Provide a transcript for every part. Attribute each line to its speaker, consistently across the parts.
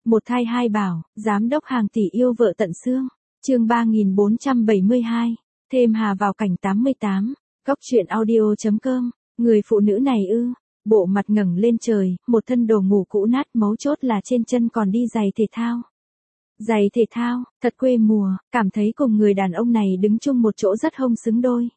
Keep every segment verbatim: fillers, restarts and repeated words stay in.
Speaker 1: Một thai hai bảo, giám đốc hàng tỷ yêu vợ tận xương. Chương ba nghìn bốn trăm bảy mươi hai. Thêm Hà vào cảnh tám mươi tám. Góc truyện audio chấm com. Người phụ nữ này ư? Bộ mặt ngẩng lên trời, một thân đồ ngủ cũ nát, mấu chốt là trên chân còn đi giày thể thao. Giày thể thao, thật quê mùa, cảm thấy cùng người đàn ông này đứng chung một chỗ rất hông xứng đôi.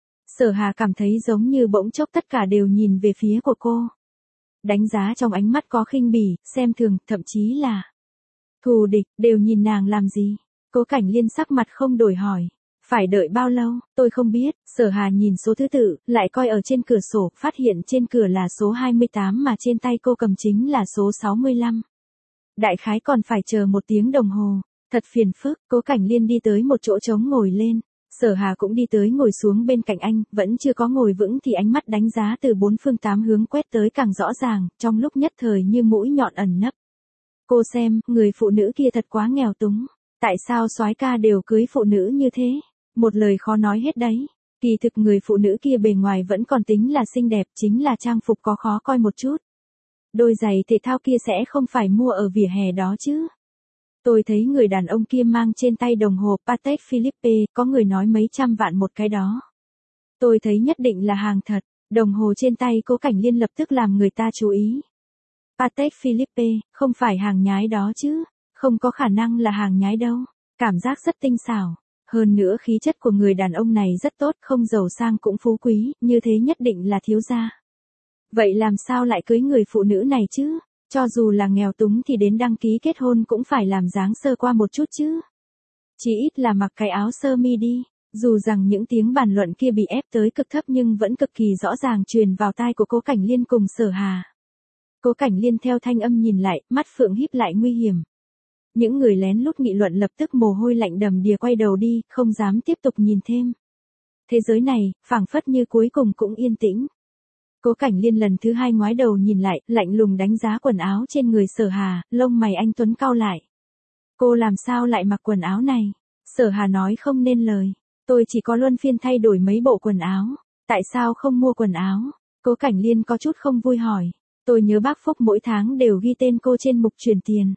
Speaker 1: Sở Hà cảm thấy giống như bỗng chốc tất cả đều nhìn về phía của cô. Đánh giá trong ánh mắt có khinh bỉ, xem thường, thậm chí là thù địch, đều nhìn nàng làm gì? Cố Cảnh Liên sắc mặt không đổi hỏi. Phải đợi bao lâu, tôi không biết. Sở Hà nhìn số thứ tự, lại coi ở trên cửa sổ, phát hiện trên cửa là số hai mươi tám mà trên tay cô cầm chính là số sáu mươi lăm. Đại khái còn phải chờ một tiếng đồng hồ. Thật phiền phức. Cố Cảnh Liên đi tới một chỗ trống ngồi lên. Sở Hà cũng đi tới ngồi xuống bên cạnh anh, vẫn chưa có ngồi vững thì ánh mắt đánh giá từ bốn phương tám hướng quét tới càng rõ ràng, trong lúc nhất thời như mũi nhọn ẩn nấp. Cô xem, người phụ nữ kia thật quá nghèo túng. Tại sao soái ca đều cưới phụ nữ như thế? Một lời khó nói hết đấy. Kỳ thực người phụ nữ kia bề ngoài vẫn còn tính là xinh đẹp, chính là trang phục có khó coi một chút. Đôi giày thể thao kia sẽ không phải mua ở vỉa hè đó chứ? Tôi thấy người đàn ông kia mang trên tay đồng hồ Patek Philippe, có người nói mấy trăm vạn một cái đó. Tôi thấy nhất định là hàng thật. Đồng hồ trên tay Cố Cảnh Liên lập tức làm người ta chú ý. Patek Philippe, không phải hàng nhái đó chứ? Không có khả năng là hàng nhái đâu. Cảm giác rất tinh xảo. Hơn nữa khí chất của người đàn ông này rất tốt, không giàu sang cũng phú quý, như thế nhất định là thiếu gia. Vậy làm sao lại cưới người phụ nữ này chứ? Cho dù là nghèo túng thì đến đăng ký kết hôn cũng phải làm dáng sơ qua một chút chứ. Chỉ ít là mặc cái áo sơ mi đi. Dù rằng những tiếng bàn luận kia bị ép tới cực thấp nhưng vẫn cực kỳ rõ ràng truyền vào tai của Cố Cảnh Liên cùng Sở Hà. Cố Cảnh Liên theo thanh âm nhìn lại, mắt phượng híp lại nguy hiểm. Những người lén lút nghị luận lập tức mồ hôi lạnh đầm đìa quay đầu đi, không dám tiếp tục nhìn thêm. Thế giới này, phảng phất như cuối cùng cũng yên tĩnh. Cố Cảnh Liên lần thứ hai ngoái đầu nhìn lại, lạnh lùng đánh giá quần áo trên người Sở Hà, lông mày anh tuấn cau lại. Cô làm sao lại mặc quần áo này? Sở Hà nói không nên lời. Tôi chỉ có luân phiên thay đổi mấy bộ quần áo. Tại sao không mua quần áo? Cố Cảnh Liên có chút không vui hỏi. Tôi nhớ bác Phúc mỗi tháng đều ghi tên cô trên mục chuyển tiền.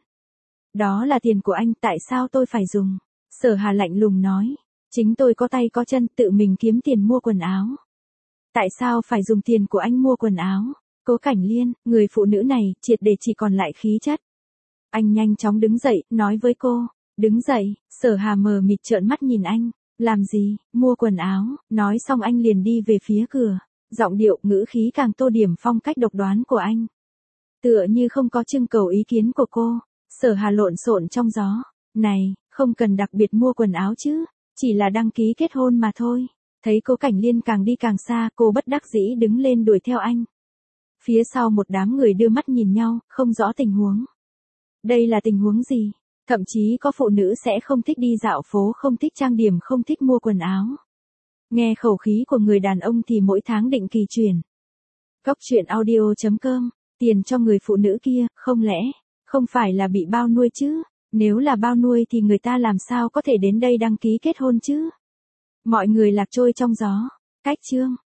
Speaker 1: Đó là tiền của anh, tại sao tôi phải dùng? Sở Hà lạnh lùng nói. Chính tôi có tay có chân, tự mình kiếm tiền mua quần áo. Tại sao phải dùng tiền của anh mua quần áo? Cố Cảnh Liên, người phụ nữ này, triệt để chỉ còn lại khí chất. Anh nhanh chóng đứng dậy, nói với cô. Đứng dậy, Sở Hà mờ mịt trợn mắt nhìn anh. Làm gì, mua quần áo? Nói xong anh liền đi về phía cửa. Giọng điệu, ngữ khí càng tô điểm phong cách độc đoán của anh. Tựa như không có trưng cầu ý kiến của cô. Sở Hà lộn xộn trong gió. Này, không cần đặc biệt mua quần áo chứ. Chỉ là đăng ký kết hôn mà thôi. Thấy Cố Cảnh Liên càng đi càng xa, cô bất đắc dĩ đứng lên đuổi theo anh. Phía sau một đám người đưa mắt nhìn nhau, không rõ tình huống. Đây là tình huống gì? Thậm chí có phụ nữ sẽ không thích đi dạo phố, không thích trang điểm, không thích mua quần áo. Nghe khẩu khí của người đàn ông thì mỗi tháng định kỳ chuyển. Góc truyện audio chấm com. Tiền cho người phụ nữ kia, không lẽ không phải là bị bao nuôi chứ? Nếu là bao nuôi thì người ta làm sao có thể đến đây đăng ký kết hôn chứ? Mọi người lạc trôi trong gió. Cách chương.